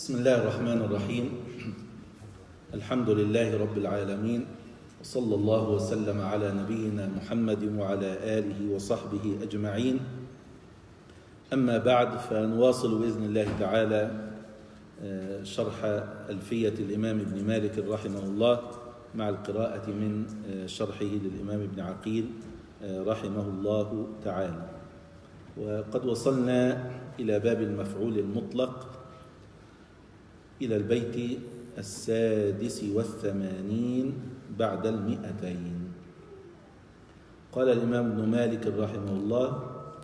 بسم الله الرحمن الرحيم. الحمد لله رب العالمين، وصلى الله وسلم على نبينا محمد وعلى آله وصحبه أجمعين. أما بعد، فنواصل بإذن الله تعالى شرح ألفية الإمام ابن مالك رحمه الله مع القراءة من شرحه للإمام ابن عقيل رحمه الله تعالى. وقد وصلنا إلى باب المفعول المطلق إلى البيت 86 بعد 200. قال الإمام ابن مالك رحمه الله: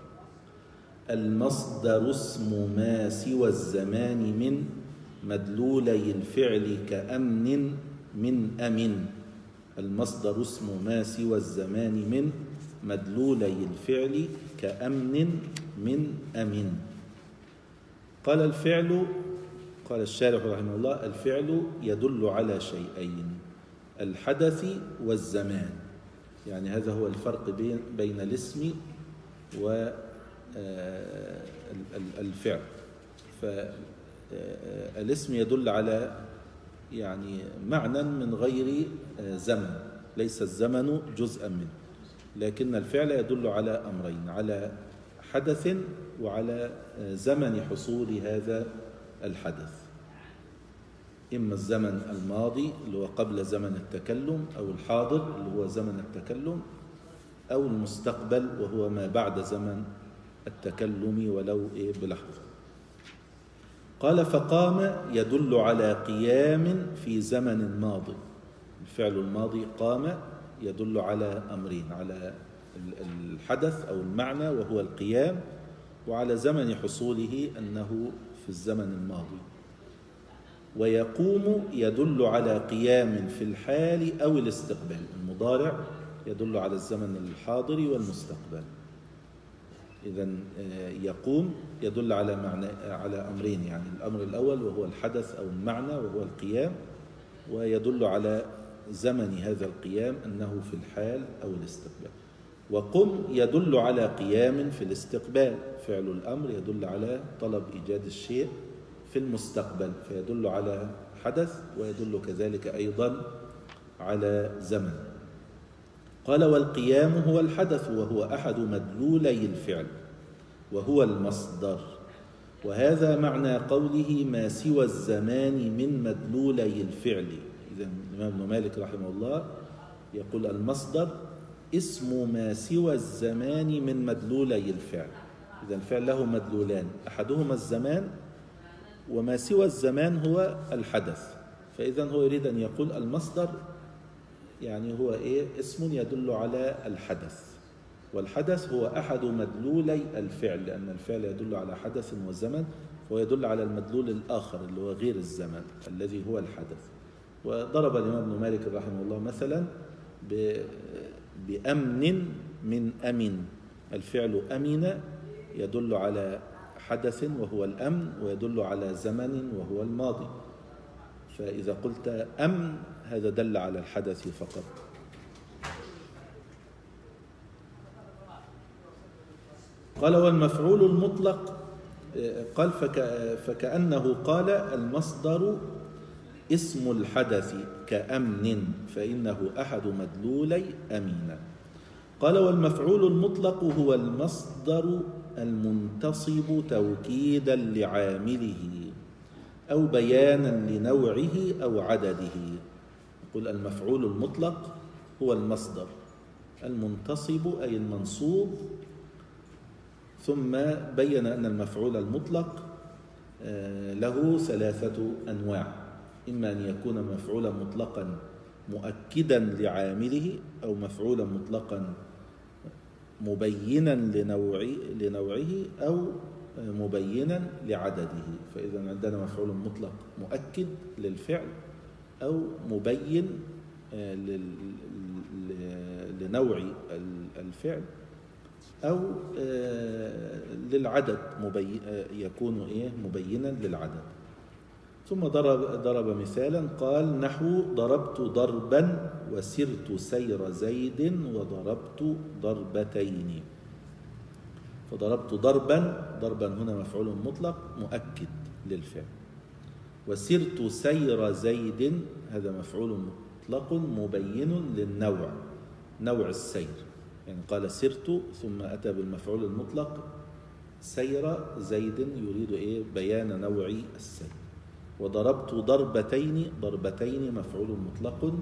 المصدر اسم ما سوى الزمان من مدلولي الفعل كأمن من أمن. المصدر اسم ما سوى الزمان من مدلولي الفعل كأمن من أمن. قال الفعل، قال الشارح رحمه الله: الفعل يدل على شيئين: الحدث والزمان. يعني هذا هو الفرق بين الاسم والفعل. فالاسم يدل على يعني معنى من غير زمن، ليس الزمن جزءا منه، لكن الفعل يدل على أمرين: على حدث وعلى زمن حصول هذا الحدث، إما الزمن الماضي اللي هو قبل زمن التكلم، أو الحاضر اللي هو زمن التكلم، أو المستقبل وهو ما بعد زمن التكلم ولو بلحظة. قال: فقام يدل على قيام في زمن ماضي. الفعل الماضي قام يدل على أمرين: على الحدث أو المعنى وهو القيام، وعلى زمن حصوله أنه في الزمن الماضي. ويقوم يدل على قيام في الحال أو الاستقبال. المضارع يدل على الزمن الحاضر والمستقبل. إذن يقوم يدل على أمرين، يعني الأمر الأول وهو الحدث أو المعنى وهو القيام، ويدل على زمن هذا القيام أنه في الحال أو الاستقبال. وقم يدل على قيام في الاستقبال. فعل الأمر يدل على طلب إيجاد الشيء في المستقبل، فيدل على حدث ويدل كذلك أيضا على زمن. قال: والقيام هو الحدث، وهو أحد مدلولي الفعل، وهو المصدر. وهذا معنى قوله ما سوى الزمان من مدلولي الفعل. إذن الإمام ابن مالك رحمه الله يقول: المصدر اسم ما سوى الزمان من مدلولي الفعل. إذن الفعل له مدلولان: أحدهما الزمان، وما سوى الزمان هو الحدث. فإذن هو يريد أن يقول المصدر يعني هو اسم يدل على الحدث، والحدث هو أحد مدلولي الفعل، لأن الفعل يدل على حدث وزمن، فهو يدل على المدلول الآخر اللي هو غير الزمن الذي هو الحدث. وضرب الإمام ابن مالك رحمه الله مثلا بأمن من أمن. الفعل أمن يدل على حدث وهو الأمن، ويدل على زمن وهو الماضي. فإذا قلت أمن هذا دل على الحدث فقط. قال: والمفعول المطلق، قال فكأنه قال المصدر اسم الحدث كأمن، فإنه أحد مدلولي أمين. قال: والمفعول المطلق هو المصدر المنتصب توكيدا لعامله أو بيانا لنوعه أو عدده. يقول: المفعول المطلق هو المصدر المنتصب أي المنصوب، ثم بين أن المفعول المطلق له 3 أنواع: إما أن يكون مفعولا مطلقا مؤكدا لعامله، أو مفعولا مطلقا مبينا لنوعه، أو مبينا لعدده. فإذا عندنا مفعول مطلق مؤكد للفعل، أو مبين لنوع الفعل، أو للعدد يكون مبينا للعدد. ثم ضرب مثالا، قال: نحو ضربت ضربا وسرت سير زيد وضربت ضربتين. فضربت ضربا هنا مفعول مطلق مؤكد للفعل. وسرت سير زيد هذا مفعول مطلق مبين للنوع، نوع السير، يعني قال سرت ثم أتى بالمفعول المطلق سير زيد يريد إيه؟ بيان نوع السير. وضربت ضربتين، ضربتين مفعول مطلق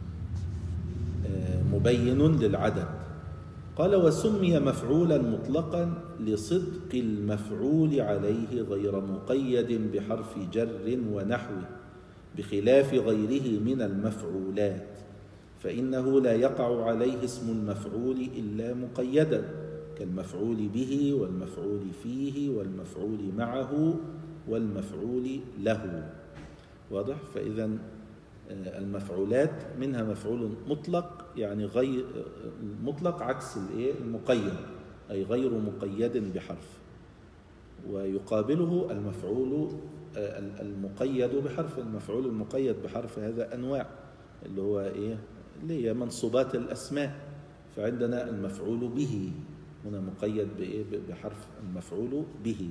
مبين للعدد. قال وسمي مفعولا مطلقا لصدق المفعول عليه غير مقيد بحرف جر ونحوه، بخلاف غيره من المفعولات، فإنه لا يقع عليه اسم المفعول إلا مقيدا، كالمفعول به والمفعول فيه والمفعول معه والمفعول له. واضح؟ فإذا المفعولات منها مفعول مطلق، يعني غير مطلق عكس المقيد، أي غير مقيد بحرف، ويقابله المفعول المقيد بحرف. المفعول المقيد بحرف هذا أنواع، اللي هو إيه؟ اللي هي منصوبات الأسماء. فعندنا المفعول به هنا مقيد بحرف المفعول به،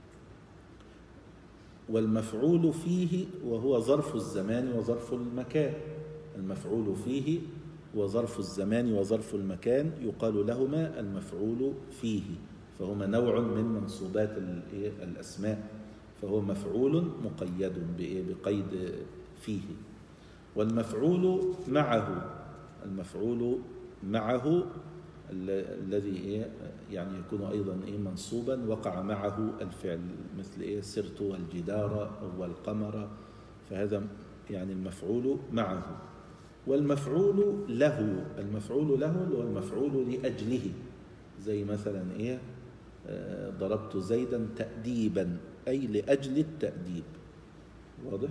والمفعول فيه وهو ظرف الزمان وظرف المكان. المفعول فيه وظرف الزمان وظرف المكان يقال لهما المفعول فيه، فهما نوع من منصوبات الأسماء، فهو مفعول مقيد بقيد فيه. والمفعول معه، المفعول معه الذي يعني يكون أيضا منصوبا وقع معه الفعل، مثل سرت والجدار والقمر، فهذا يعني المفعول معه. والمفعول له، المفعول له هو المفعول لأجله، زي مثلا ضربت زيدا تأديبا، أي لأجل التأديب. واضح؟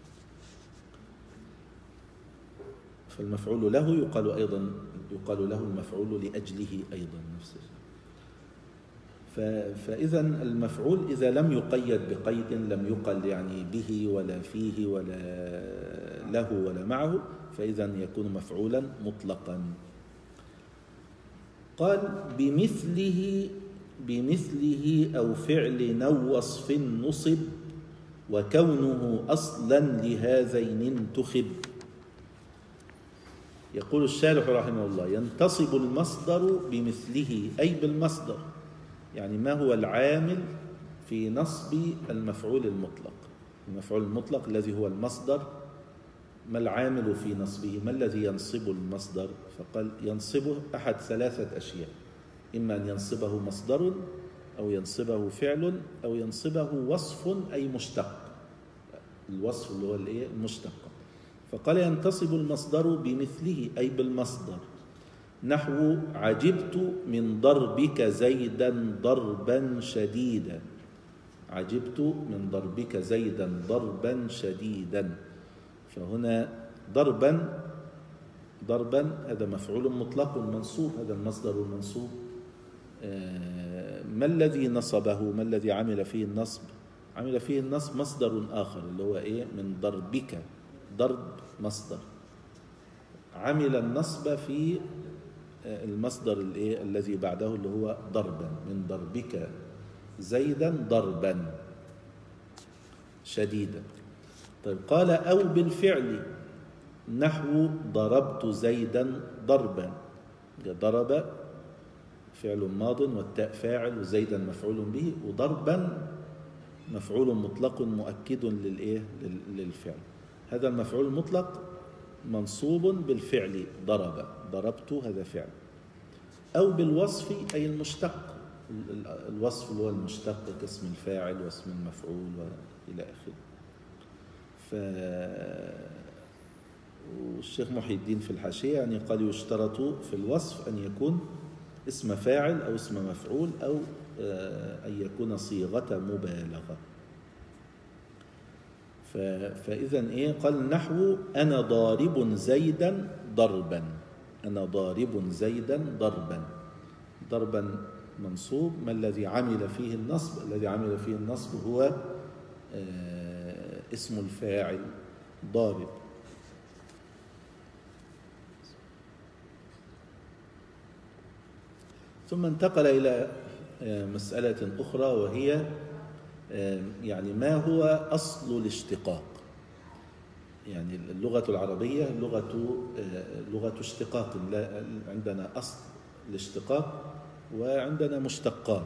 فالمفعول له يقال أيضا له المفعول لأجله أيضا نفسه. فإذا المفعول إذا لم يقيد بقيد، لم يقل يعني به ولا فيه ولا له ولا معه، فإذا يكون مفعولا مطلقا. قال بمثله أو فعل أو وصف نصب، وكونه أصلا لهذين انتخب. يقول الشارح رحمه الله: ينتصب المصدر بمثله، أي بالمصدر، يعني ما هو العامل في نصب المفعول المطلق؟ المفعول المطلق الذي هو المصدر، ما العامل في نصبه؟ ما الذي ينصب المصدر؟ فقال ينصبه أحد ثلاثة أشياء: إما أن ينصبه مصدر، أو ينصبه فعل، أو ينصبه وصف أي مشتق، الوصف اللي هو المشتق. فقال ينتصب المصدر بمثله أي بالمصدر، نحو عجبت من ضربك زيدا ضربا شديدا. عجبت من ضربك زيدا ضربا شديدا، فهنا ضربا هذا مفعول مطلق منصوب، هذا المصدر المنصوب. ما الذي نصبه؟ ما الذي عمل فيه النصب؟ عمل فيه النصب مصدر آخر اللي هو من ضربك، ضرب مصدر، عمل النصب في المصدر الذي بعده اللي هو ضربا، من ضربك زيدا ضربا شديدا. طيب قال أو بالفعل، نحو ضربت زيدا ضربا. ضرب فعل ماض والتاء فاعل وزيدا مفعول به، وضربا مفعول مطلق مؤكد للفعل. هذا المفعول المطلق منصوب بالفعل ضرب، ضربت هذا فعل. أو بالوصف أي المشتق، الوصف اللي هو المشتق كاسم الفاعل واسم المفعول وإلى آخره. والشيخ محي الدين في الحاشية يعني قال يشترط في الوصف أن يكون اسم فاعل أو اسم مفعول، أو أن يكون صيغة مبالغة. فإذا قال نحو أنا ضارب زيدا ضربا، أنا ضارب زيدا ضربا. ضربا منصوب، ما الذي عمل فيه النصب؟ الذي عمل فيه النصب هو اسم الفاعل ضارب. ثم انتقل إلى مسألة أخرى، وهي يعني ما هو أصل الاشتقاق؟ يعني اللغة العربية لغة اشتقاق، عندنا أصل الاشتقاق وعندنا مشتقات.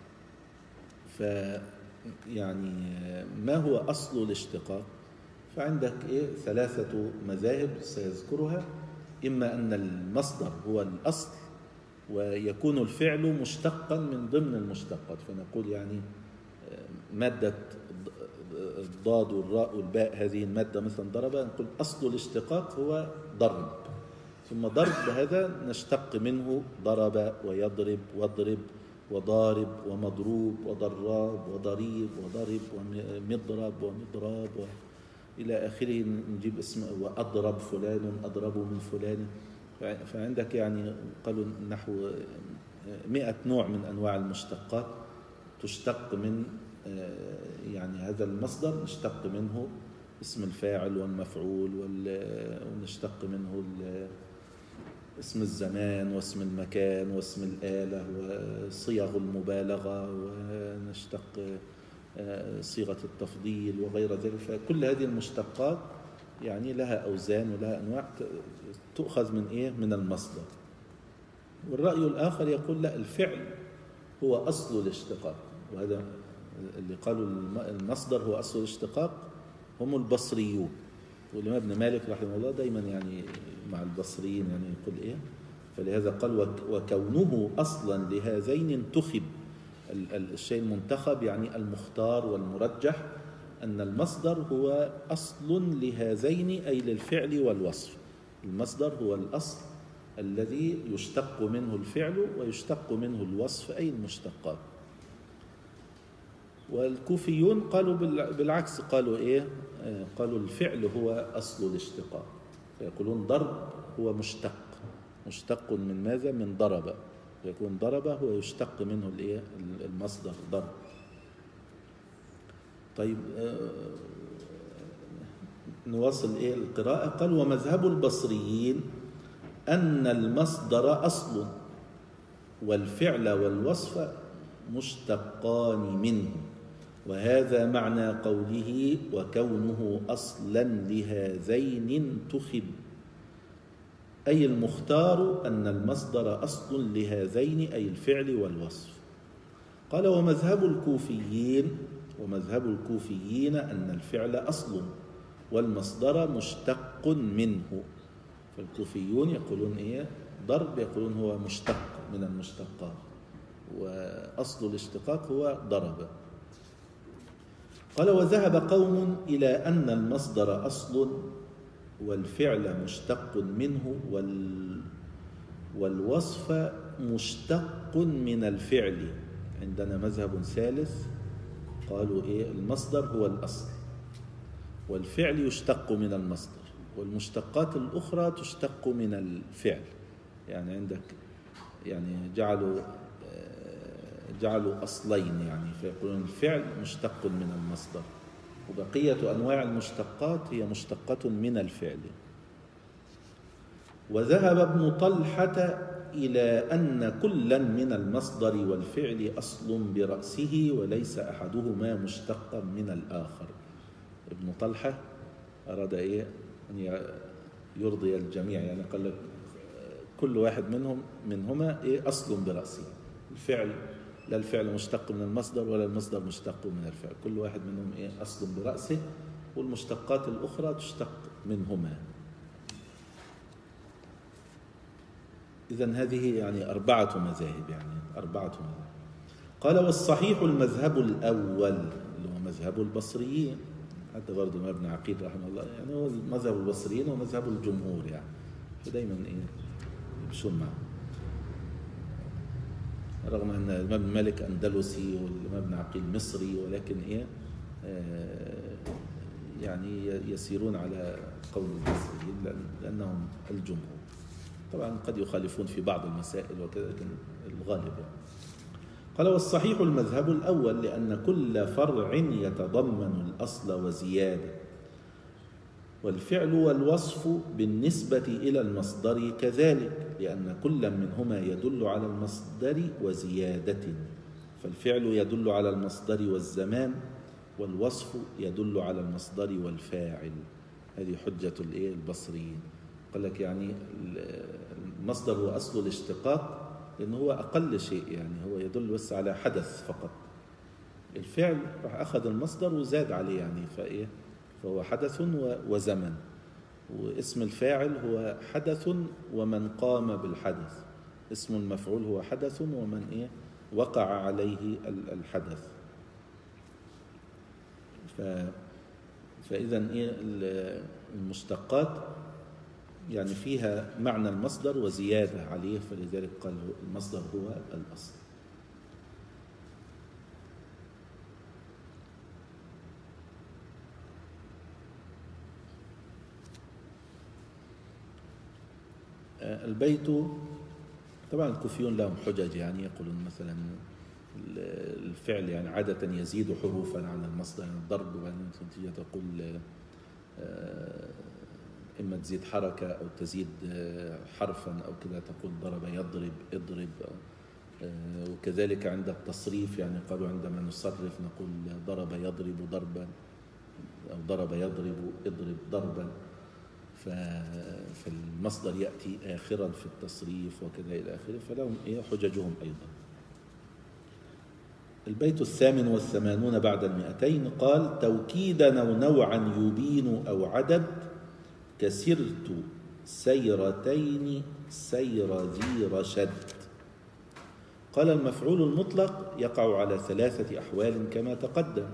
يعني ما هو أصل الاشتقاق؟ فعندك ثلاثة مذاهب سيذكرها. إما أن المصدر هو الأصل ويكون الفعل مشتقا من ضمن المشتقات، فنقول يعني مادة الضاد والراء والباء هذه المادة مثلا ضرب، نقول أصل الاشتقاق هو ضرب، ثم ضرب هذا نشتق منه ضرب ويضرب واضرب وضارب ومضروب وضراب وضريب وضرب ومضرب ومضراب إلى آخره، نجيب اسم وأضرب فلان أضرب من فلان. فعندك يعني قالوا نحو 100 نوع من أنواع المشتقات تشتق من يعني هذا المصدر، نشتق منه اسم الفاعل والمفعول، ونشتق منه اسم الزمان واسم المكان واسم الآلة وصيغ المبالغة، ونشتق صيغة التفضيل وغير ذلك. فكل هذه المشتقات يعني لها أوزان ولها أنواع تؤخذ من المصدر. والرأي الآخر يقول لا، الفعل هو أصل الاشتقاق، وهذا اللي قالوا المصدر هو أصل الاشتقاق هم البصريون. والإمام ابن مالك رحمه الله دايما يعني مع البصريين يعني يقول فلهذا قال وكونه أصلا لهذين انتخب، الشيء المنتخب يعني المختار والمرجح، أن المصدر هو أصل لهذين أي للفعل والوصف. المصدر هو الأصل الذي يشتق منه الفعل ويشتق منه الوصف أي المشتقات. والكوفيون قالوا بالعكس، قالوا قالوا الفعل هو أصل الاشتقاق، فيقولون ضرب هو مشتق من ماذا؟ من ضرب، فيكون ضرب هو يشتق منه المصدر ضرب. طيب نواصل القراءة. قال ومذهب البصريين أن المصدر أصل والفعل والوصف مشتقان منه، وهذا معنى قوله وكونه أصلا لهذين انتخب، أي المختار أن المصدر أصل لهذين أي الفعل والوصف. قال ومذهب الكوفيين أن الفعل أصل والمصدر مشتق منه. فالكوفيون يقولون ضرب، يقولون هو مشتق من المشتقات، وأصل الاشتقاق هو ضرب. قال وذهب قوم إلى أن المصدر أصل والفعل مشتق منه والوصف مشتق من الفعل. عندنا مذهب ثالث قالوا المصدر هو الأصل والفعل يشتق من المصدر، والمشتقات الأخرى تشتق من الفعل. يعني عندك يعني جعلوا أصلين، يعني فيقولون الفعل مشتق من المصدر، وبقية أنواع المشتقات هي مشتقة من الفعل. وذهب ابن طلحة إلى أن كلا من المصدر والفعل أصل برأسه وليس أحدهما مشتقا من الآخر. ابن طلحة أراد أن يرضي الجميع، يعني قال لك كل واحد منهما أصل برأسه. الفعل لا الفعل مشتق من المصدر ولا المصدر مشتق من الفعل، كل واحد منهم أصل برأسه، والمشتقات الأخرى تشتق منهما. إذن هذه يعني 4 مذاهب، قال والصحيح المذهب الأول اللي هو مذهب البصريين، حتى برضه ابن عقيل رحمه الله يعني هو مذهب البصريين ومذهب الجمهور، يعني فدايما يمشون معه، رغم أن الإمام مالك أندلسي والإمام ابن عقيل مصري، ولكن يعني يسيرون على قول البصريين لأنهم الجمهور. طبعا قد يخالفون في بعض المسائل وكذا، لكن الغالب قال والصحيح المذهب الأول لأن كل فرع يتضمن الأصل وزيادة، والفعل والوصف بالنسبة إلى المصدر كذلك، لأن كل منهما يدل على المصدر وزيادة. فالفعل يدل على المصدر والزمان، والوصف يدل على المصدر والفاعل. هذه حجة البصريين. قال لك يعني المصدر هو أصل الاشتقاق لأنه هو أقل شيء، يعني هو يدل بس على حدث فقط. الفعل راح أخذ المصدر وزاد عليه، يعني فهو حدث وزمن. واسم الفاعل هو حدث ومن قام بالحدث. اسم المفعول هو حدث ومن وقع عليه الحدث. فإذا المشتقات يعني فيها معنى المصدر وزيادة عليه، فلذلك قال المصدر هو الأصل. البيت طبعا الكوفيون لهم حجج، يعني يقولون مثلا الفعل يعني عادة يزيد حروفا عن المصدر، يعني الضرب، وبعدين تيجي تقول إما تزيد حركة أو تزيد حرفا أو كذا، تقول ضرب يضرب اضرب. وكذلك عند التصريف، يعني قالوا عندما نصرف نقول ضرب يضرب ضربا أو ضرب يضرب اضرب ضربا. فالمصدر يأتي آخرا في التصريف وكذا إلى آخره، فلهم حججهم أيضا. البيت 88 بعد 200 قال: توكيدا أو نوعا يبين أو عدد، كسرت سيرتين سير ذي رشد. قال: المفعول المطلق يقع على 3 أحوال كما تقدم.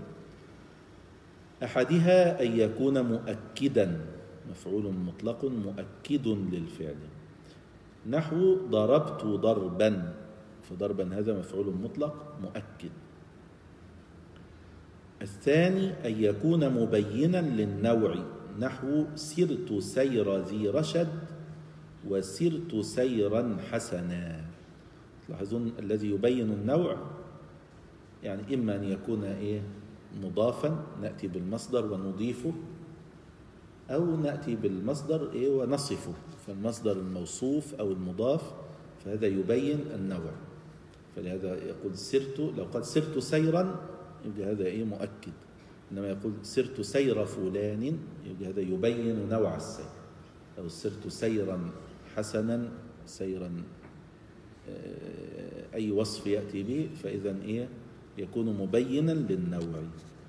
أحدها أن يكون مؤكدا، مفعول مطلق مؤكد للفعل، نحو ضربت ضربا، فضربا هذا مفعول مطلق مؤكد. الثاني أن يكون مبينا للنوع، نحو سرت سير ذي رشد وسرت سيرا حسنا. تلاحظون الذي يبين النوع يعني إما أن يكون مضافا نأتي بالمصدر ونضيفه، أو نأتي بالمصدر ونصفه، فالمصدر الموصوف أو المضاف فهذا يبين النوع. فلهذا يقول سرت، لو قال سرت سيرا يبقى هذا مؤكد، إنما يقول سرت سير فلان يبقى هذا يبين نوع السير. أو سرت سيرا حسنا، سيرا أي وصف يأتي به فإذا يكون مبينا للنوع.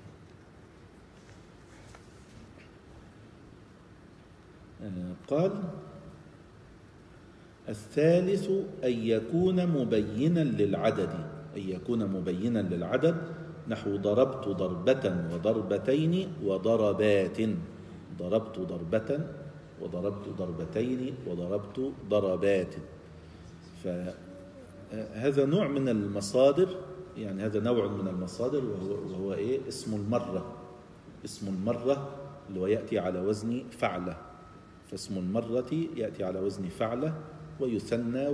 قال: الثالث أن يكون مبينا للعدد، أن يكون مبينا للعدد، نحو ضربت ضربة وضربتين وضربات، ضربت ضربة وضربت ضربتين وضربت ضربات. فهذا نوع من المصادر، يعني هذا نوع من المصادر وهو اسم المرة. اسم المرة اللي هو يأتي على وزن فعلة، فاسم المرة يأتي على وزن فعلة ويثنى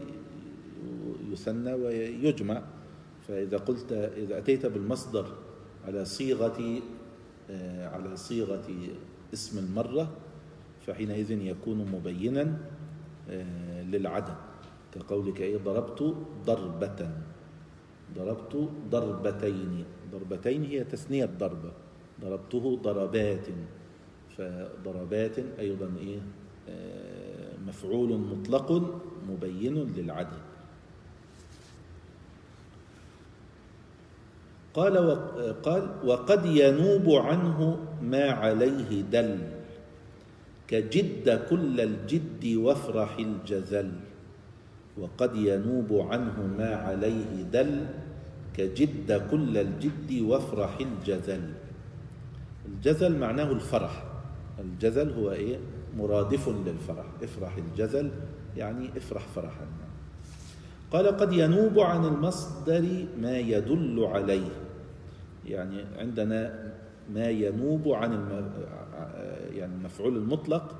ويجمع. فإذا قلت إذا أتيت بالمصدر على صيغة اسم المرة فحينئذ يكون مبينا للعدد، كقولك ضربت ضربة، ضربت ضربتين، ضربتين هي تثنية ضربة، ضربته ضربات، فضربات أيضا مفعول مطلق مبين للعدد. قال وقد ينوب عنه ما عليه دل، كجد كل الجد وافرح الجزل. وقد ينوب عنه ما عليه دل، كجد كل الجد وافرح الجزل. الجزل معناه الفرح، الجزل هو مرادف للفرح، افرح الجزل يعني افرح فرحا. قال: قد ينوب عن المصدر ما يدل عليه، يعني عندنا ما ينوب عن يعني المفعول المطلق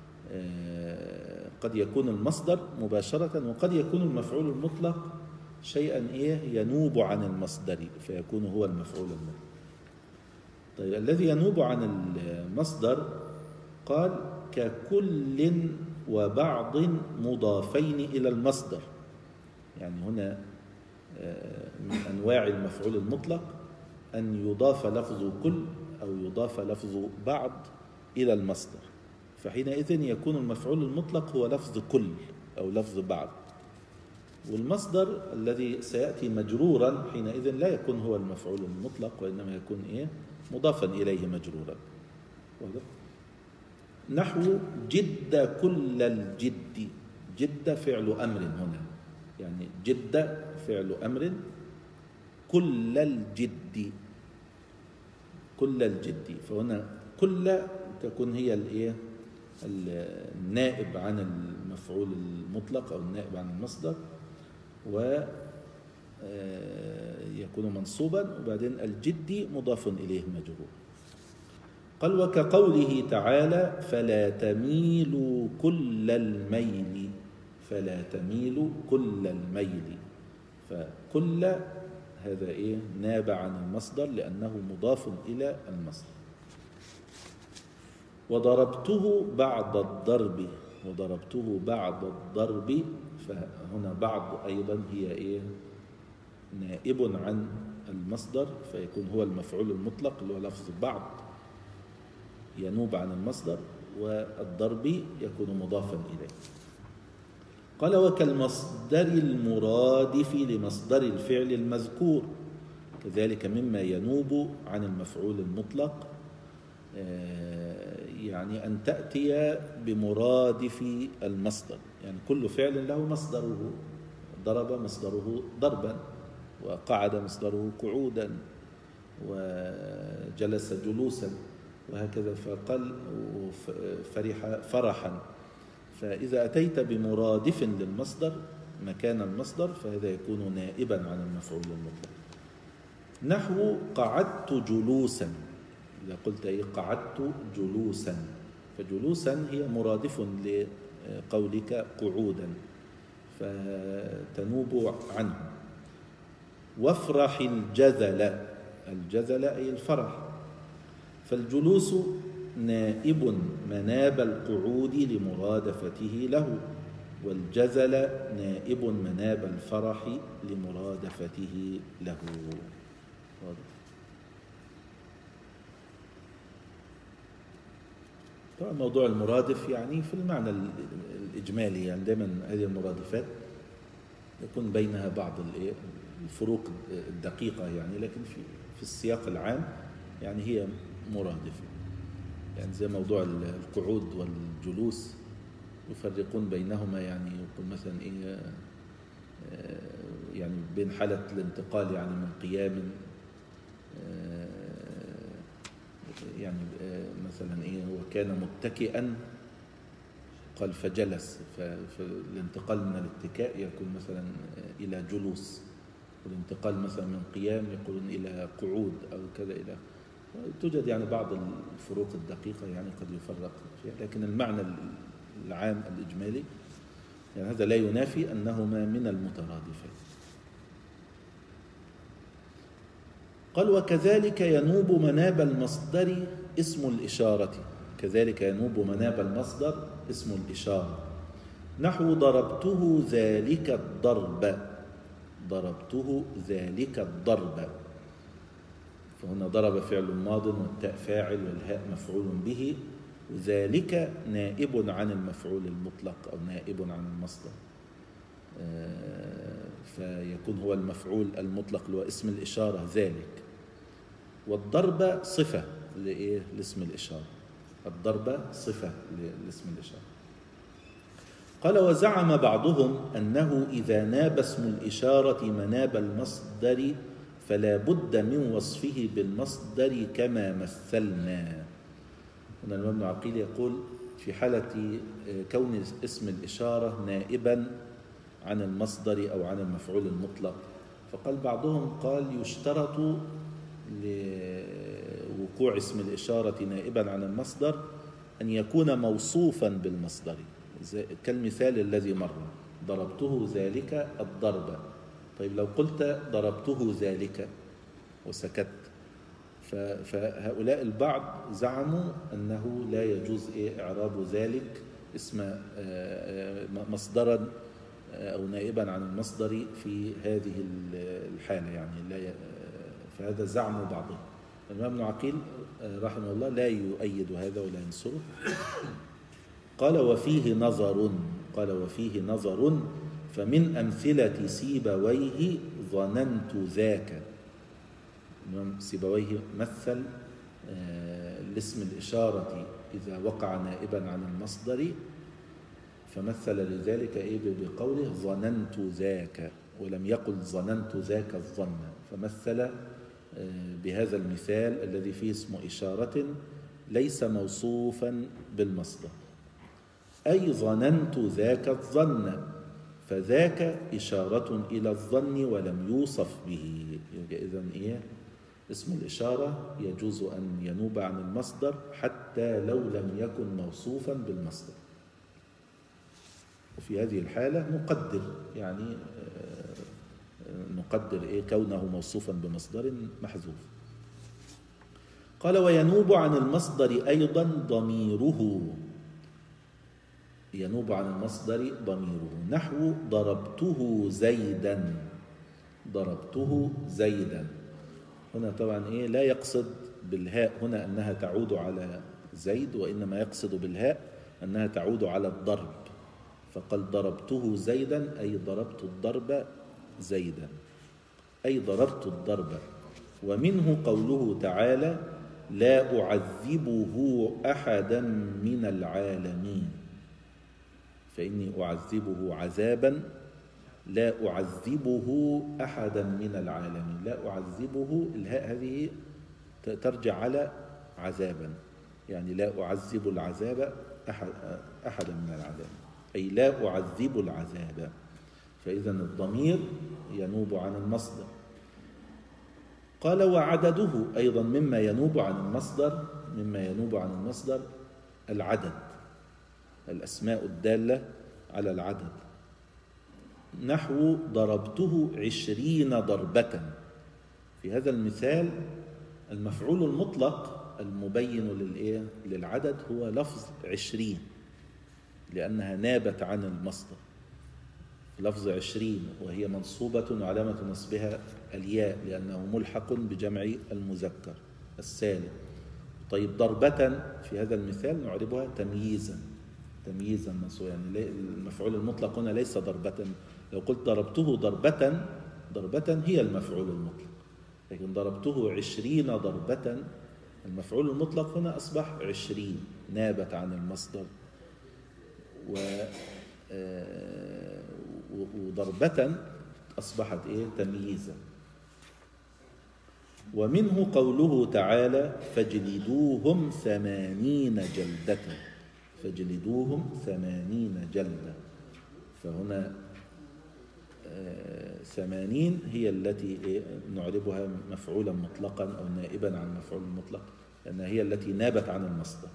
قد يكون المصدر مباشرة، وقد يكون المفعول المطلق شيئا ينوب عن المصدر فيكون هو المفعول المطلق. طيب الذي ينوب عن المصدر قال: ككل وبعض مضافين إلى المصدر. يعني هنا من أنواع المفعول المطلق أن يضاف لفظ كل أو يضاف لفظ بعض إلى المصدر، فحينئذ يكون المفعول المطلق هو لفظ كل أو لفظ بعض، والمصدر الذي سيأتي مجرورا حينئذ لا يكون هو المفعول المطلق، وإنما يكون مضافا إليه مجرورا. نحو جد كل الجد، جد فعل أمر هنا، يعني جد فعل أمر، كل الجد، كل الجد، فهنا كل تكون هي النائب عن المفعول المطلق أو النائب عن المصدر، ويكون منصوبا، وبعدين الجد مضاف إليه مجرور. قال وكقوله تعالى فلا تميلوا كل الميل، فلا تميلوا كل الميل، فكل هذا ناب عن المصدر لأنه مضاف إلى المصدر. وضربته بعد الضرب، وضربته بعد الضرب، فهنا بعض أيضا هي نائب عن المصدر، فيكون هو المفعول المطلق اللي هو لفظ بعض ينوب عن المصدر، والضرب يكون مضافا إليه. قال وكالمصدر المرادف لمصدر الفعل المذكور، كذلك مما ينوب عن المفعول المطلق، يعني أن تأتي بمرادف المصدر، يعني كل فعل له مصدره، ضرب مصدره ضربا، وقعد مصدره قعودا، وجلس جلوسا، وهكذا، فقال فرح فرحا. فإذا أتيت بمرادف للمصدر مكان المصدر فهذا يكون نائبا عن المفعول المطلق. نحو قعدت جلوسا، إذا قلت قعدت جلوسا، فجلوسا هي مرادف لقولك قعودا فتنوب عنه. وافرح الجذل، الجذل أي الفرح، فالجلوس نائب مناب القعود لمرادفته له، والجذل نائب مناب الفرح لمرادفته له. طبعا موضوع المرادف يعني في المعنى الإجمالي، يعني دائما هذه المرادفات يكون بينها بعض الفروق الدقيقة يعني، لكن في السياق العام يعني هي مرادفة، يعني زي موضوع القعود والجلوس يفرقون بينهما، يعني يقول مثلا يعني بين حالة الانتقال يعني من قيام، يعني مثلا وكان متكئا قال فجلس، فالانتقال من الاتكاء يكون مثلا إلى جلوس، والانتقال مثلا من قيام يقولون إلى قعود أو كذا، إلى توجد يعني بعض الفروق الدقيقة يعني قد يفرق فيها، لكن المعنى العام الإجمالي يعني هذا لا ينافي أنهما من المترادفين. قال وكذلك ينوب مناب المصدر اسم الإشارة، كذلك ينوب مناب المصدر اسم الإشارة. نحو ضربته ذلك الضرب، ضربته ذلك الضرب، فهنا ضرب فعل ماض والتاء فاعل والهاء مفعول به، وذلك نائب عن المفعول المطلق أو نائب عن المصدر، فيكون هو المفعول المطلق اللي هو اسم الإشارة ذلك. والضرب صفة لاسم الإشارة، الضرب صفة لاسم الإشارة. قال وزعم بعضهم أنه إذا ناب اسم الإشارة مناب المصدر فلا بد من وصفه بالمصدر كما مثلنا. هنا الإمام ابن عقيل يقول في حالة كون اسم الإشارة نائبا عن المصدر أو عن المفعول المطلق، فقال بعضهم قال يشترط لوقوع اسم الإشارة نائبا عن المصدر أن يكون موصوفا بالمصدر، كالمثال الذي مر ضربته ذلك الضرب. طيب لو قلت ضربته ذلك وسكت، فهؤلاء البعض زعموا أنه لا يجوز إعراب ذلك اسم مصدرا أو نائبا عن المصدر في هذه الحالة، يعني لا فهذا زعم بعضهم. الإمام ابن عقيل رحمه الله لا يؤيد هذا ولا ينصره. قال وفيه نظر فمن أمثلة سيبويه ظننت ذاك. الإمام سيبويه مثل لاسم الإشارة إذا وقع نائبا عن المصدر، فمثل لذلك بقوله ظننت ذاك، ولم يقل ظننت ذاك الظن، فمثل بهذا المثال الذي فيه اسم إشارة ليس موصوفا بالمصدر، أي ظننت ذاك الظن، فذاك إشارة إلى الظن ولم يوصف به. إذن اسم الإشارة يجوز أن ينوب عن المصدر حتى لو لم يكن موصوفا بالمصدر. وفي هذه الحالة نقدر كونه موصوفا بمصدر محذوف. قال وينوب عن المصدر أيضا ضميره. ينوب عن المصدر ضميره نحو ضربته زيدا. هنا طبعا لا يقصد بالهاء هنا أنها تعود على زيد، وإنما يقصد بالهاء أنها تعود على الضرب، فقال ضربته زيدا أي ضربت الضرب زيدا، أي ضربت الضرب. ومنه قوله تعالى لا أعذبه أحدا من العالمين، فإني أعذبه عذابا لا أعذبه أحدا من العالمين. لا أعذبه الهاء هذه ترجع على عذابا، يعني لا أعذب العذاب أحدا من العالمين، أي لا أعذب العذاب. فإذا الضمير ينوب عن المصدر. قال وعدده أيضا مما ينوب عن المصدر العدد، الأسماء الدالة على العدد، نحو ضربته 20 ضربة. في هذا المثال المفعول المطلق المبين للعدد هو لفظ 20، لأنها نابت عن المصدر. لفظ 20 وهي منصوبة وعلامة نصبها الياء لأنه ملحق بجمع المذكر السالم. طيب ضربة في هذا المثال نعربها تمييزا منصوبا، يعني المفعول المطلق هنا ليس ضربة. لو قلت ضربته ضربة هي المفعول المطلق، لكن ضربته 20 ضربة المفعول المطلق هنا أصبح 20 نابت عن المصدر، وضربة أصبحت تمييزا. ومنه قوله تعالى فاجلدوهم 80 جلدة. 80 جلدة، فهنا 80 هي التي نعربها مفعولا مطلقا أو نائبا عن المفعول المطلق، لأنها هي التي نابت عن المصدر.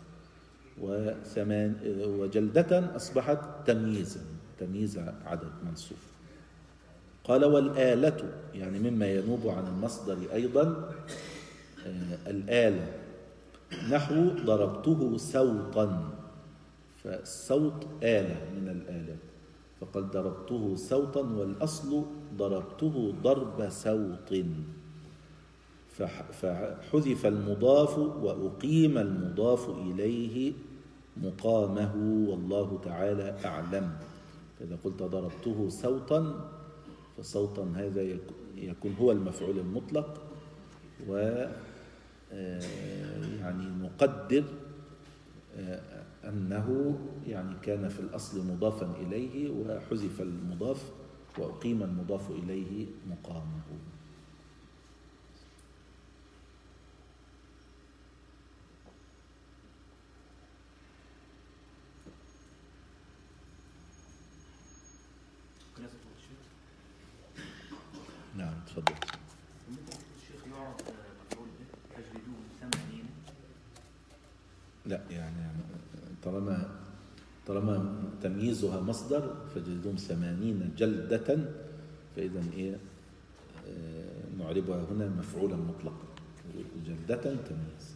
وجلدة أصبحت تمييز عدد منصوب. قال والآلة يعني مما ينوب عن المصدر أيضا الآلة، نحو ضربته سوطا، فالصوت آلة من الآلات، فقال ضربته سوطا، والأصل ضربته ضرب سوط، فحذف المضاف وأقيم المضاف إليه مقامه، والله تعالى أعلم. إذا قلت ضربته سوطا فصوتا هذا يكون هو المفعول المطلق، يعني نقدر أنه يعني كان في الأصل مضافا إليه وحذف المضاف وأقيم المضاف إليه مقامه. نعم تفضل. الشيخ يعرف مفعول به تجلدوه 80. لا يعني طالما تمييزها مصدر فجلدوهم 80 جلدة، فإذا نعربها هنا مفعولا مطلقا، جلدة تمييز.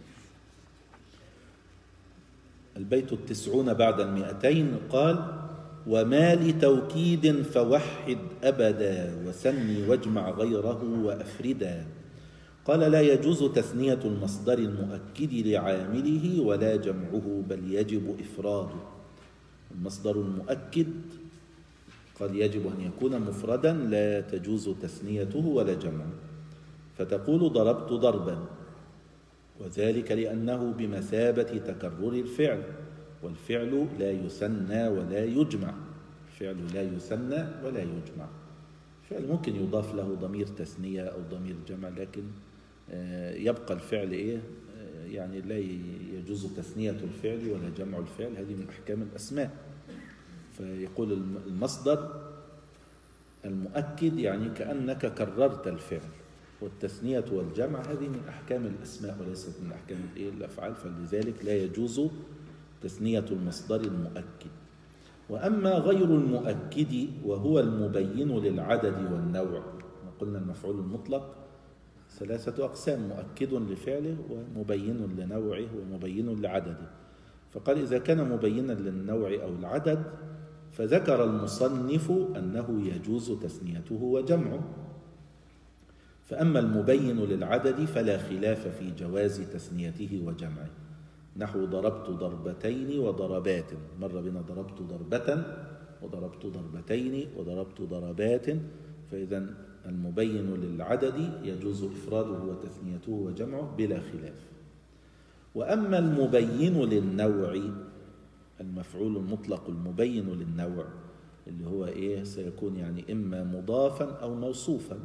البيت 90 بعد 200 قال وما لتوكيد فوحد أبدا وسمي واجمع غيره وأفردا، قال لا يجوز تثنية المصدر المؤكد لعامله ولا جمعه بل يجب إفراده. المصدر المؤكد قال يجب أن يكون مفردا لا تجوز تثنيته ولا جمعه، فتقول ضربت ضربا، وذلك لأنه بمثابة تكرر الفعل، والفعل لا يثنى ولا يجمع. الفعل لا يثنى ولا يجمع. الفعل ممكن يضاف له ضمير تثنية أو ضمير جمع، لكن يبقى الفعل يعني لا يجوز تثنية الفعل ولا جمع الفعل. هذه من أحكام الأسماء. فيقول المصدر المؤكد يعني كأنك كررت الفعل، والتثنية والجمع هذه من أحكام الأسماء وليست من أحكام الأفعال، فلذلك لا يجوز تثنية المصدر المؤكد. وأما غير المؤكد وهو المبين للعدد والنوع، قلنا المفعول المطلق 3 أقسام: مؤكد لفعله ومبين لنوعه ومبين لعدده. فقال إذا كان مبينا للنوع أو العدد فذكر المصنف أنه يجوز تثنيته وجمعه. فأما المبين للعدد فلا خلاف في جواز تثنيته وجمعه، نحو ضربت ضربتين وضربات، مر بنا ضربت ضربة وضربت ضربتين وضربت ضربات. فإذا المبين للعدد يجوز إفراده وتثنيته وجمعه بلا خلاف. وأما المبين للنوع، المفعول المطلق المبين للنوع اللي هو سيكون يعني إما مضافا أو موصوفا،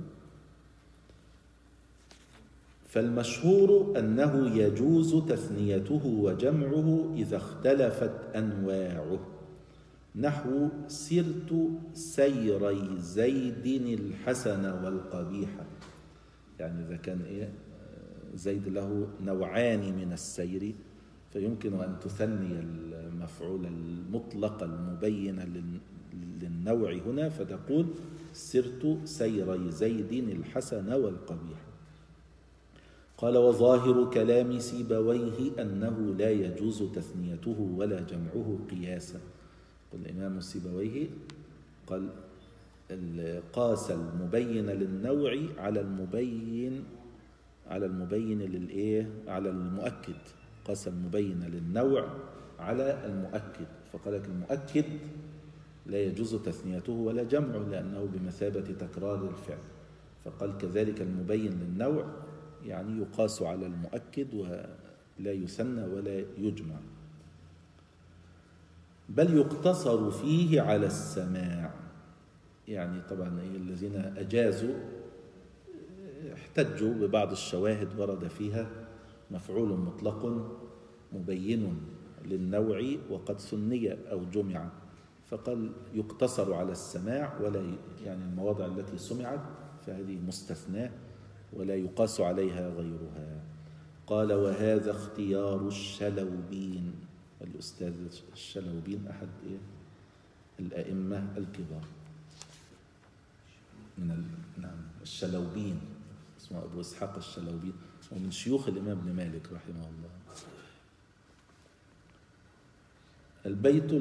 فالمشهور أنه يجوز تثنيته وجمعه إذا اختلفت أنواعه، نحو سرت سيري زيد الحسن والقبيح. يعني إذا كان زيد له نوعان من السير فيمكن أن تثني المفعول المطلق المبين للنوع هنا، فتقول سرت سيري زيد الحسن والقبيح. قال وظاهر كلام سيبويه أنه لا يجوز تثنيته ولا جمعه قياسا. قال الإمام سيبويه قال قاس المبين للنوع على المبين على المؤكد، قاس المبين للنوع على المؤكد، فقال لك المؤكد لا يجوز تثنيته ولا جمعه لأنه بمثابة تكرار الفعل، فقال كذلك المبين للنوع يعني يقاس على المؤكد ولا يثنى ولا يجمع، بل يقتصر فيه على السماع. يعني طبعا الذين أجازوا احتجوا ببعض الشواهد ورد فيها مفعول مطلق مبين للنوع وقد ثني أو جمع، فقال يقتصر على السماع، ولا يعني المواضع التي سمعت فهذه مستثناة ولا يقاس عليها غيرها. قال وهذا اختيار الشلوبين، الأستاذ الشلوبين أحد الأئمة الكبار نعم الشلوبين، اسمه أبو إسحاق الشلوبين، ومن شيوخ الإمام ابن مالك رحمه الله. البيت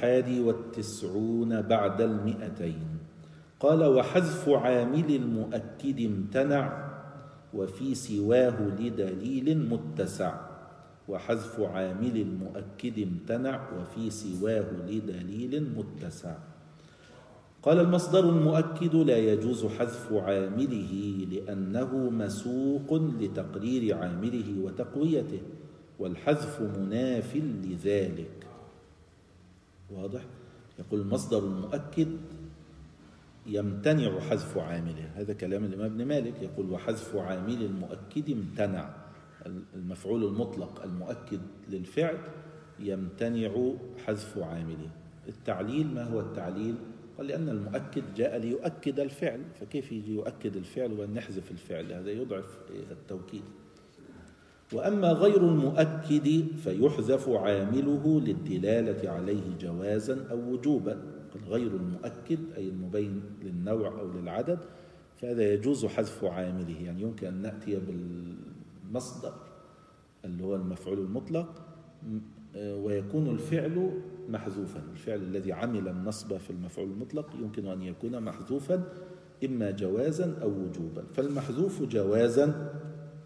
91 بعد 200. قال وحذف عامل المؤكد امتنع وفي سواه لدليل متسع. وحذف عامل المؤكد امتنع وفي سواه لدليل متسع. قال المصدر المؤكد لا يجوز حذف عامله لأنه مسوق لتقرير عامله وتقويته، والحذف مناف لذلك. واضح؟ يقول المصدر المؤكد يمتنع حذف عامله، هذا كلام الإمام ابن مالك، يقول وحذف عامل المؤكد امتنع، المفعول المطلق المؤكد للفعل يمتنع حذف عامله. التعليل ما هو التعليل؟ قال لأن المؤكد جاء ليؤكد الفعل، فكيف يجي يؤكد الفعل ونحذف الفعل؟ هذا يضعف التوكيد. وأما غير المؤكد فيحذف عامله للدلالة عليه جوازا أو وجوبا. غير المؤكد أي المبين للنوع أو للعدد فهذا يجوز حذف عامله، يعني يمكن أن نأتي بالمصدر اللي هو المفعول المطلق ويكون الفعل محذوفا، الفعل الذي عمل النصب في المفعول المطلق يمكن أن يكون محذوفا إما جوازا أو وجوبا. فالمحذوف جوازا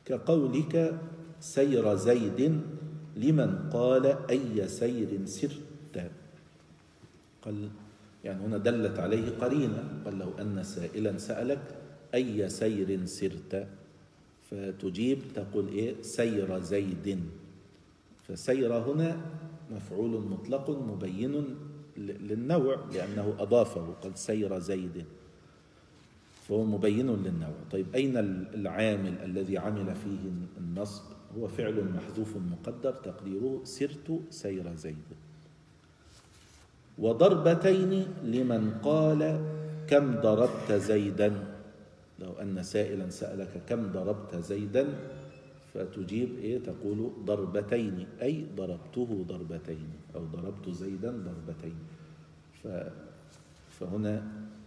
كقولك سير زيد لمن قال أي سير سرت. قال يعني هنا دلت عليه قرينة، قال لو أن سائلا سألك أي سير سرت، فتجيب تقول إيه؟ سير زيد. فسير هنا مفعول مطلق مبين للنوع لأنه أضافه، قال سير زيد، فهو مبين للنوع. طيب أين العامل الذي عمل فيه النصب؟ هو فعل محذوف مقدر تقديره سرت سير زيد. وضربتين لمن قال كم ضربت زيدا، لو أن سائلا سألك كم ضربت زيدا فتجيب إيه؟ تقول ضربتين، أي ضربته ضربتين أو ضربت زيدا ضربتين. فهنا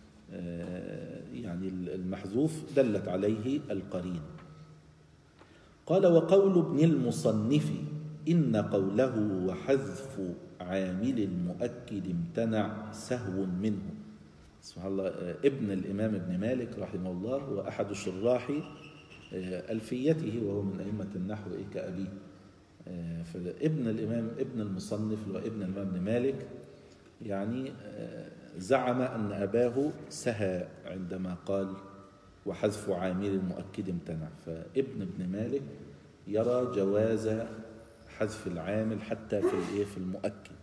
يعني المحذوف دلت عليه القرين. قال وقول ابن المصنف إن قوله وحذف عامل المؤكد امتنع سهو منه. سبحان الله، ابن الإمام ابن مالك رحمه الله هو أحد شراح ألفيته، وهو من أئمة النحو كأبيه. فابن الإمام ابن المصنف وابن الإمام ابن مالك يعني زعم أن أباه سهى عندما قال وحذف عامل المؤكد امتنع، فابن ابن مالك يرى جواز حذف العامل حتى في المؤكد.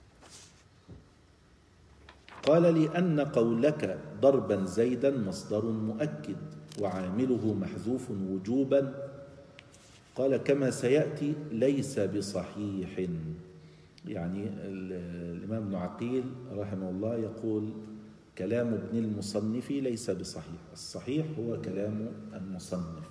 قال لأن قولك ضربا زيدا مصدر مؤكد وعامله محذوف وجوبا. قال كما سيأتي ليس بصحيح. يعني الإمام ابن عقيل رحمه الله يقول كلام ابن المصنف ليس بصحيح، الصحيح هو كلام المصنف.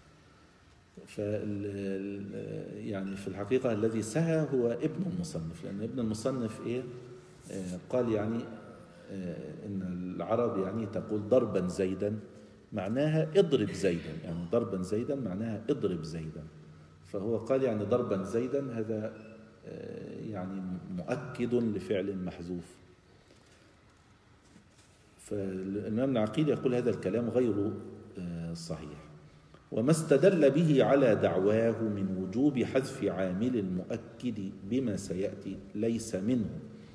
يعني في الحقيقة الذي سهى هو ابن المصنف، لأن ابن المصنف قال يعني إن العرب يعني تقول ضربا زيدا معناها اضرب زيدا، يعني ضربا زيدا معناها اضرب زيدا، فهو قال يعني ضربا زيدا هذا يعني مؤكد لفعل محذوف. فالإمام العقيل يقول هذا الكلام غير صحيح. وما استدل به على دعواه من وجوب حذف عامل المؤكد بما سيأتي ليس منه،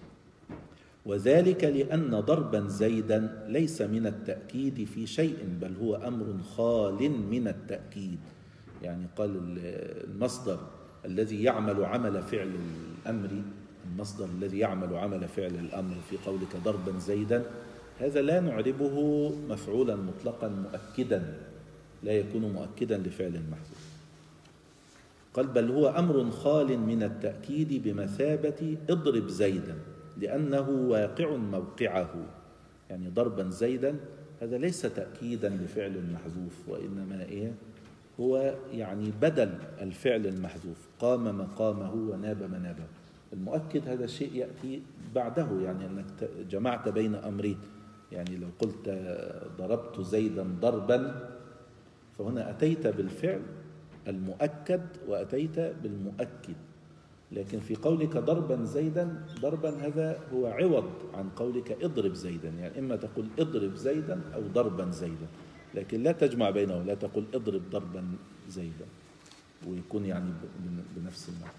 وذلك لأن ضربا زيدا ليس من التأكيد في شيء، بل هو أمر خال من التأكيد. يعني قال المصدر الذي يعمل عمل فعل الأمر، المصدر الذي يعمل عمل فعل الأمر في قولك ضربا زيدا، هذا لا نعربه مفعولا مطلقا مؤكدا، لا يكون مؤكدا لفعل محذوف. قال بل هو أمر خال من التأكيد بمثابة اضرب زيدا لأنه واقع موقعه. يعني ضربا زيدا هذا ليس تأكيدا لفعل محذوف، وإنما هو يعني بدل الفعل المحذوف، قام مقامه وناب منابه. المؤكد هذا الشيء يأتي بعده، يعني أنك جمعت بين أمرين. يعني لو قلت ضربت زيدا ضربا فهنا أتيت بالفعل المؤكد وأتيت بالمؤكد، لكن في قولك ضربا زيدا ضربا هذا هو عوض عن قولك اضرب زيدا. يعني إما تقول اضرب زيدا أو ضربا زيدا، لكن لا تجمع بينه، لا تقول اضرب ضربا زيدا ويكون يعني بنفس المعنى.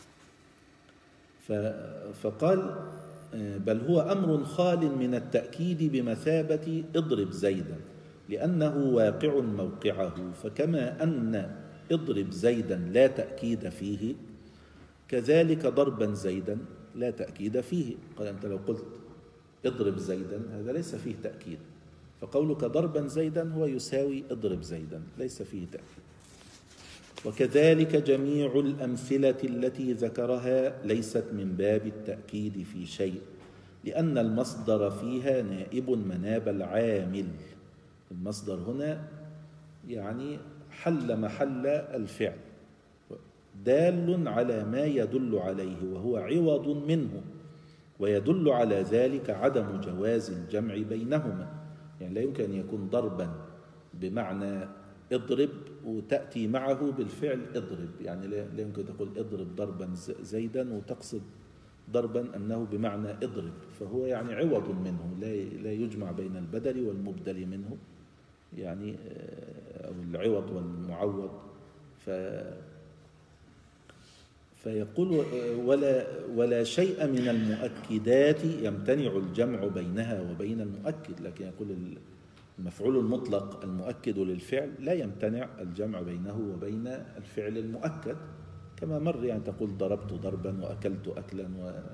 فقال بل هو أمر خال من التأكيد بمثابة اضرب زيدا لأنه واقع موقعه. فكما أن اضرب زيدا لا تأكيد فيه، كذلك ضربا زيدا لا تأكيد فيه. قال أنت لو قلت اضرب زيدا هذا ليس فيه تأكيد، فقولك ضربا زيدا هو يساوي اضرب زيدا، ليس فيه تأكيد. وكذلك جميع الأمثلة التي ذكرها ليست من باب التأكيد في شيء، لأن المصدر فيها نائب مناب العامل. المصدر هنا يعني حل محل الفعل، دال على ما يدل عليه وهو عوض منه، ويدل على ذلك عدم جواز الجمع بينهما. يعني لا يمكن أن يكون ضربا بمعنى اضرب وتأتي معه بالفعل اضرب، يعني لا يمكن تقول اضرب ضربا زيدا وتقصد ضربا أنه بمعنى اضرب، فهو يعني عوض منه، لا يجمع بين البدل والمبدل منه، يعني أو العوض والمعوض فيقول ولا شيء من المؤكدات يمتنع الجمع بينها وبين المؤكد، لكن يقول المفعول المطلق المؤكد للفعل لا يمتنع الجمع بينه وبين الفعل المؤكد، كما مر يعني تقول ضربت ضربا وأكلت أكلا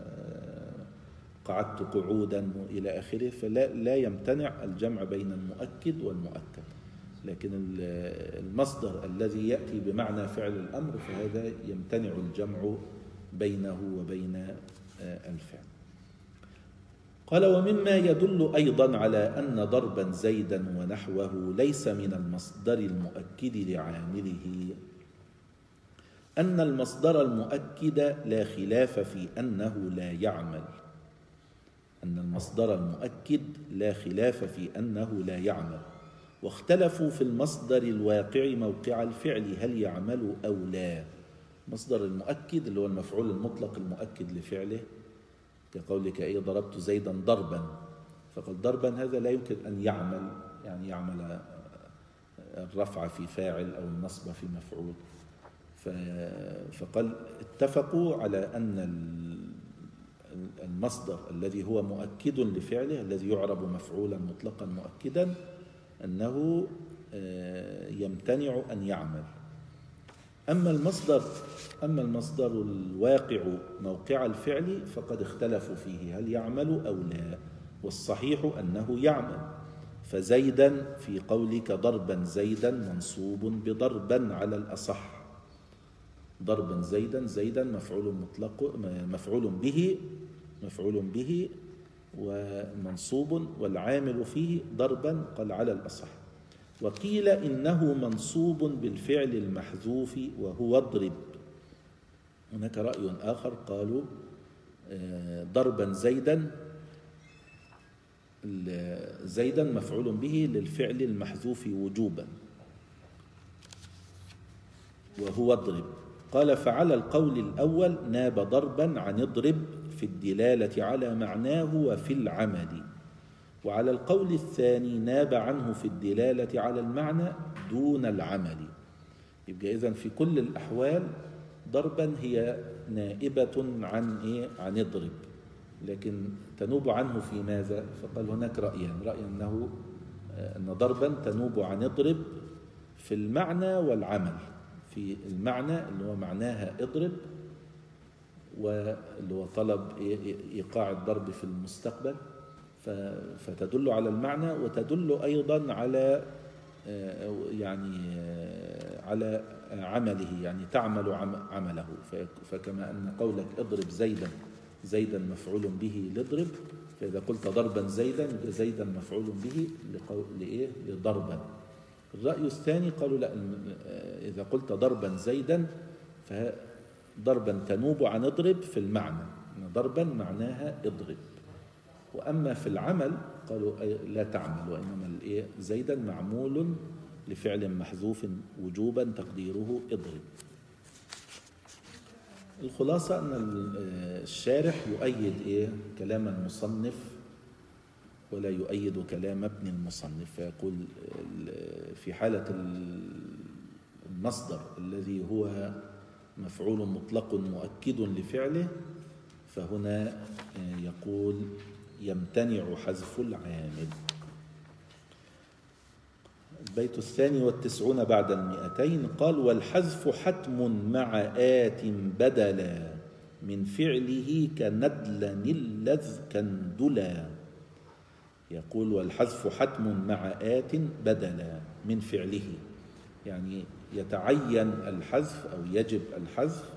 وقعدت قعودا إلى آخره، فلا يمتنع الجمع بين المؤكد والمؤكد. لكن المصدر الذي يأتي بمعنى فعل الأمر فهذا يمتنع الجمع بينه وبين الفعل. قال ومما يدل أيضا على أن ضربا زيدا ونحوه ليس من المصدر المؤكد لعامله أن المصدر المؤكد لا خلاف في أنه لا يعمل، أن المصدر المؤكد لا خلاف في أنه لا يعمل، واختلفوا في المصدر الواقع موقع الفعل هل يعمل أو لا. مصدر المؤكد اللي هو المفعول المطلق المؤكد لفعله، كقولك ضربت زيدا ضربا، فقال ضربا هذا لا يمكن أن يعمل، يعني يعمل الرفع في فاعل أو النصب في مفعول. فقال اتفقوا على أن المصدر الذي هو مؤكد لفعله الذي يعرب مفعولا مطلقا مؤكدا أنه يمتنع أن يعمل. أما المصدر الواقع موقع الفعل فقد اختلفوا فيه هل يعمل أو لا، والصحيح أنه يعمل. فزيدا في قولك ضربا زيدا منصوب بضربا على الأصح، ضربا زيدا مفعول مطلق مفعول به ومنصوب والعامل فيه ضربا قال على الأصح. وقيل إنه منصوب بالفعل المحذوف وهو اضرب. هناك رأي آخر قالوا ضربا زيدا مفعول به للفعل المحذوف وجوبا وهو اضرب. قال فعلى القول الأول ناب ضربا عن اضرب في الدلالة على معناه وفي العمل، وعلى القول الثاني ناب عنه في الدلالة على المعنى دون العمل. يبقى إذن في كل الأحوال ضربا هي نائبة عن اضرب، لكن تنوب عنه في ماذا؟ فقال هناك رأي أن ضربا تنوب عن اضرب في المعنى والعمل. في المعنى اللي هو معناها اضرب، واللي هو طلب إيقاع الضرب في المستقبل، فتدل على المعنى وتدل أيضا على على عمله، يعني تعمل عمله. فكما أن قولك اضرب زيدا مفعول به لاضرب، فإذا قلت ضربا زيدا مفعول به لضربا. الرأي الثاني قالوا لا، إذا قلت ضربا زيدا فضربا تنوب عن اضرب في المعنى، ضربا معناها اضرب. وأما في العمل قالوا لا تعمل، وإنما زيدا معمول لفعل محذوف وجوبا تقديره اضرب. الخلاصة أن الشارح يؤيد كلام المصنف ولا يؤيد كلام ابن المصنف، فيقول في حالة المصدر الذي هو مفعول مطلق مؤكد لفعله فهنا يقول يمتنع حذف العامل. البيت 92 بعد 200 قال والحذف حتم مع آت بدلا من فعله كندلا اللذ كندلا. يقول والحذف حتم مع آت بدلا من فعله، يعني يتعين الحذف أو يجب الحذف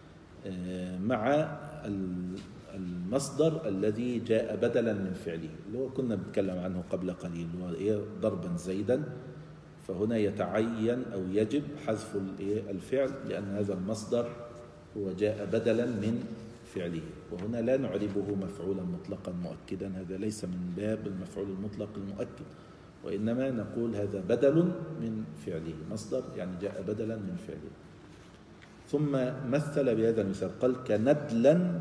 مع المصدر الذي جاء بدلا من فعله، اللي هو كنا بنتكلم عنه قبل قليل، هو ضربا زيدا، فهنا يتعين أو يجب حذف الفعل لأن هذا المصدر هو جاء بدلا من فعله. وهنا لا نعربه مفعولا مطلقا مؤكدا، هذا ليس من باب المفعول المطلق المؤكد، وإنما نقول هذا بدل من فعله، مصدر يعني جاء بدلا من فعله. ثم مثل بهذا المثال قال كندلا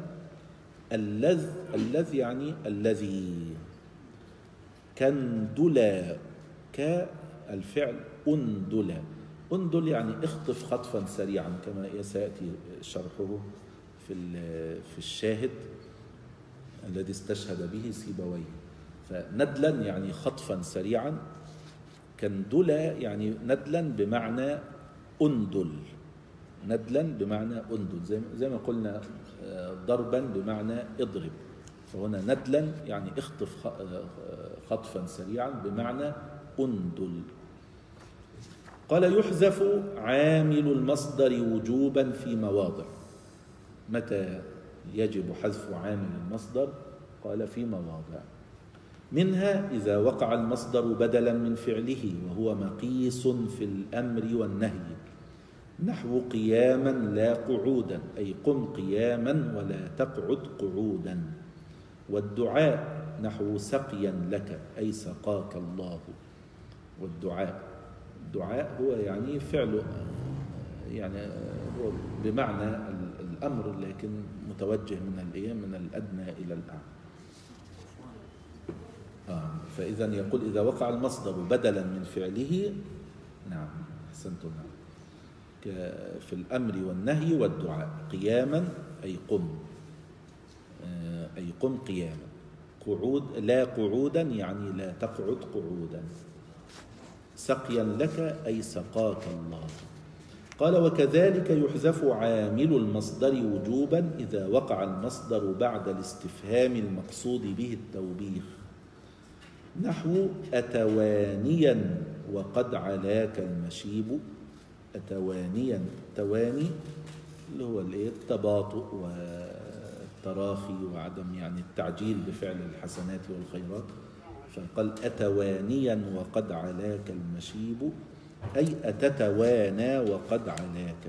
اللذ يعني الذي، كندلا كالفعل أندلا، أندل يعني اخطف خطفا سريعا، كما سيأتي شرحه في الشاهد الذي استشهد به سيبويه. فندلا يعني خطفا سريعا، كندلا يعني ندلا بمعنى أندل، ندلا بمعنى أندل، زي ما قلنا ضربا بمعنى اضرب، فهنا ندلا يعني اخطف خطفا سريعا بمعنى أندل. قال يحذف عامل المصدر وجوبا في مواضع. متى يجب حذف عامل المصدر؟ قال في مواضع، منها إذا وقع المصدر بدلا من فعله وهو مقيس في الأمر والنهي، نحو قياما لا قعودا، أي قم قياما ولا تقعد قعودا. والدعاء نحو سقيا لك، أي سقاك الله. والدعاء، الدعاء هو يعني فعل، يعني هو بمعنى الأمر لكن متوجه من الأدنى إلى الأعلى. فإذا يقول إذا وقع المصدر بدلا من فعله، نعم أحسنتم، في الأمر والنهي والدعاء، قياما أي قم، أي قم قياما، قعود لا قعودا يعني لا تقعد قعودا، سقيا لك أي سقاك الله. قال وكذلك يحذف عامل المصدر وجوبا إذا وقع المصدر بعد الاستفهام المقصود به التوبيخ، نحو أتوانيا وقد علاك المشيب. أتوانيا، تواني اللي هو التباطؤ والتراخي وعدم يعني التعجيل بفعل الحسنات والخيرات، فقال أتوانيا وقد علاك المشيب، أي أتتوانى وقد علاك.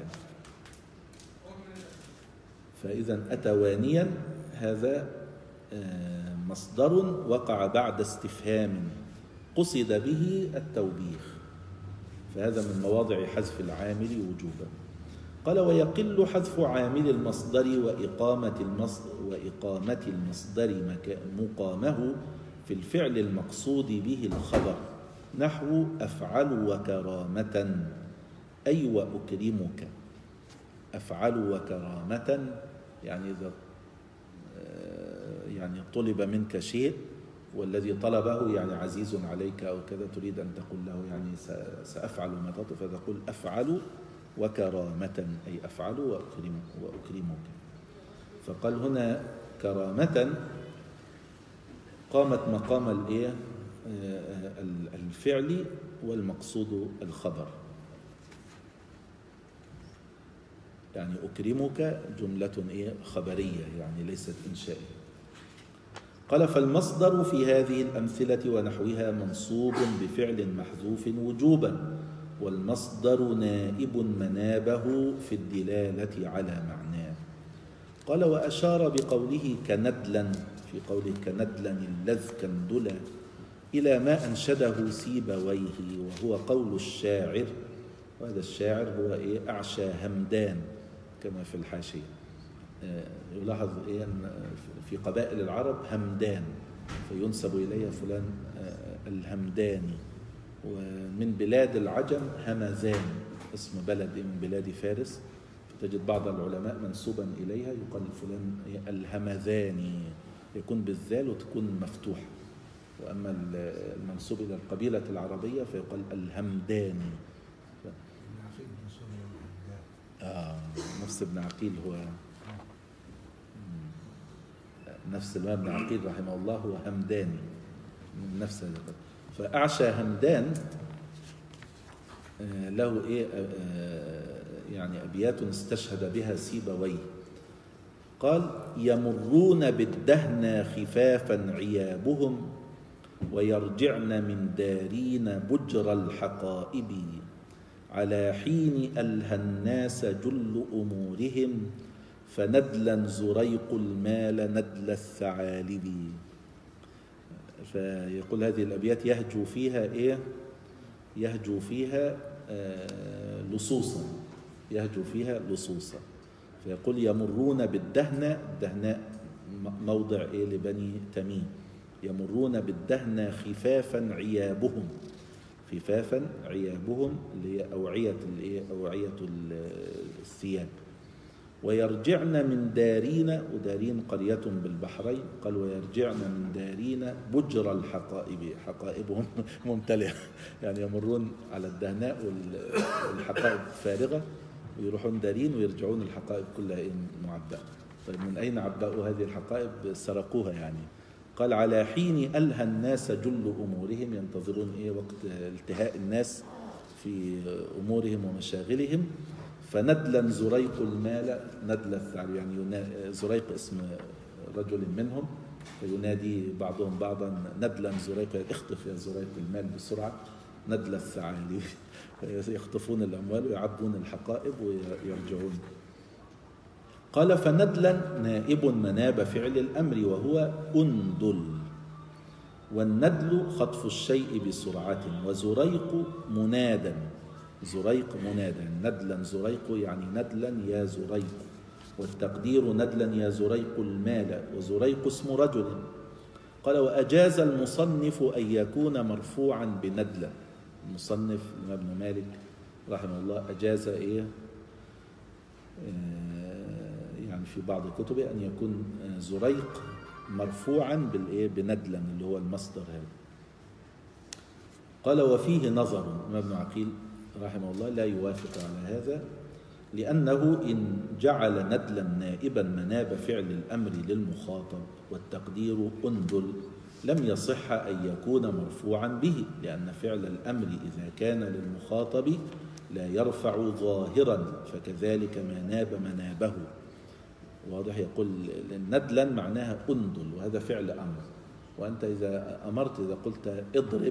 فإذا أتوانيا هذا مصدر وقع بعد استفهام قصد به التوبيخ، فهذا من مواضع حذف العامل وجوبا. قال ويقل حذف عامل المصدر وإقامة المصدر مقامه في الفعل المقصود به الخبر، نحو أفعل وكرامة، أي وأكرمك. أفعل وكرامة يعني إذا يعني طلب منك شيء والذي طلبه يعني عزيز عليك أو كذا، تريد أن تقول له يعني سأفعل ما تطلب، فتقول أفعل وكرامة، أي أفعل وأكرمك. فقال هنا كرامة قامت مقام الفعل والمقصود الخبر، يعني أكرمك جملة خبرية يعني ليست إنشائية. قال فالمصدر في هذه الأمثلة ونحوها منصوب بفعل محذوف وجوبا، والمصدر نائب منابه في الدلالة على معناه. قال وأشار بقوله كندلا، في قوله كندلا اللذ كندلا، إلى ما أنشده سيبويه، وهو قول الشاعر، وهذا الشاعر هو أعشى همدان كما في الحاشية. يلاحظ أن في قبائل العرب همدان، فينسب إليه فلان الهمداني. ومن بلاد العجم همزان، اسم بلد من بلاد فارس، فتجد بعض العلماء منسوبا إليها يقال فلان الهمذاني، يكون بالذال وتكون مفتوحة. وأما المنسوب إلى القبيلة العربية فيقال الهمداني. نفس ابن عقيل، هو نفس الإمام ابن عقيل رحمه الله هو همداني من نفس هذا. فأعشى همدان له يعني أبيات استشهد بها سيبويه. قال يمرون بالدهنى خفافا عيابهم، ويرجعن من دارين بجر الحقائب، على حين ألهى الناس جل أمورهم، فندلا زريق المال ندل الثعالب. فيقول هذه الأبيات يهجو فيها يهجو فيها لصوصا، يهجو فيها لصوصا. فيقول يمرون بالدهنة، الدهناء موضع لبني تميم، يمرون بالدهنة خفافا عيابهم، خفافا عيابهم اللي هي أوعية الثياب. ويرجعن من دارين، ودارين قرية بالبحرين، قال ويرجعن من دارين بجر الحقائب، حقائبهم ممتلئة، يعني يمرون على الدهناء والحقائب فارغة، ويروحون دارين ويرجعون الحقائب كلها معبأة. طيب من أين عبأوا هذه الحقائب؟ سرقوها يعني. قال على حين ألهى الناس جل أمورهم، ينتظرون وقت التهاء الناس في أمورهم ومشاغلهم. فندلا زريق المال، ندل الثعلب يعني زريق اسم رجل منهم، فينادي بعضهم بعضا ندلا زريق، اخطف يا زريق المال بسرعة. ندل الثعالب يخطفون الأموال ويعبون الحقائب ويرجعون. قال فندلا نائب مناب فعل الأمر وهو أندل، والندل خطف الشيء بسرعة، وزريق منادا، زريق منادا، ندلا زريق يعني ندلا يا زريق، والتقدير ندلا يا زريق المال، وزريق اسم رجل. قال وأجاز المصنف أن يكون مرفوعا بندلا. المصنف ابن مالك رحمه الله أجاز يعني في بعض كتبه أن يكون زريق مرفوعا بندلا اللي هو المصدر هذا. قال وفيه نظر، ابن عقيل رحمه الله لا يوافق على هذا، لأنه إن جعل ندلا نائبا مناب فعل الأمر للمخاطب والتقدير أندل لم يصح أن يكون مرفوعا به، لأن فعل الأمر إذا كان للمخاطب لا يرفع ظاهرا، فكذلك ما ناب منابه. واضح؟ يقول ندلا معناها أندل، وهذا فعل أمر، وأنت إذا أمرت إذا قلت اضرب،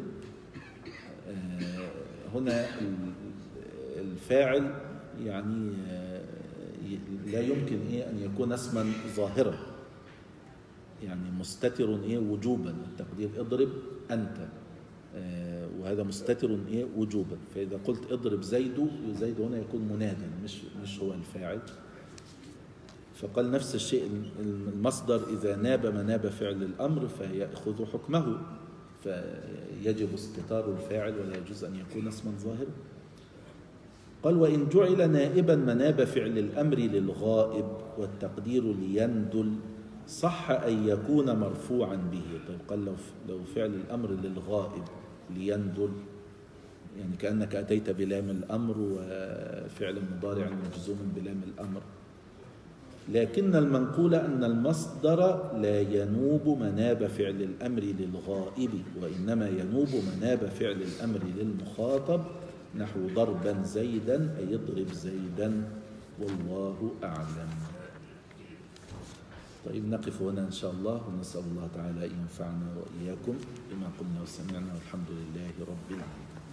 هنا الفاعل يعني لا يمكن أن يكون اسما ظاهرا، يعني مستتر وجوبا، التقدير اضرب أنت، وهذا مستتر وجوبا. فإذا قلت اضرب زيد، زيد هنا يكون منادا مش هو الفاعل. فقال نفس الشيء المصدر إذا ناب مناب فعل الأمر فيأخذ حكمه، فيجب استتار الفاعل ولا يجوز أن يكون اسما ظاهرا. قال وإن جعل نائبا مناب فعل الأمر للغائب والتقدير ليندل صح أن يكون مرفوعا به. طيب قال لو فعل الأمر للغائب ليندل، يعني كأنك أتيت بلام الأمر وفعل مضارع مجزوم بلام الأمر، لكن المنقول أن المصدر لا ينوب مناب فعل الأمر للغائب، وإنما ينوب مناب فعل الأمر للمخاطب، نحو ضربا زيدا أي اضرب زيدا، والله أعلم. طيب نقف هنا إن شاء الله، ونسأل الله تعالى أن ينفعنا وإياكم بما قلنا وسمعنا، والحمد لله رب العالمين.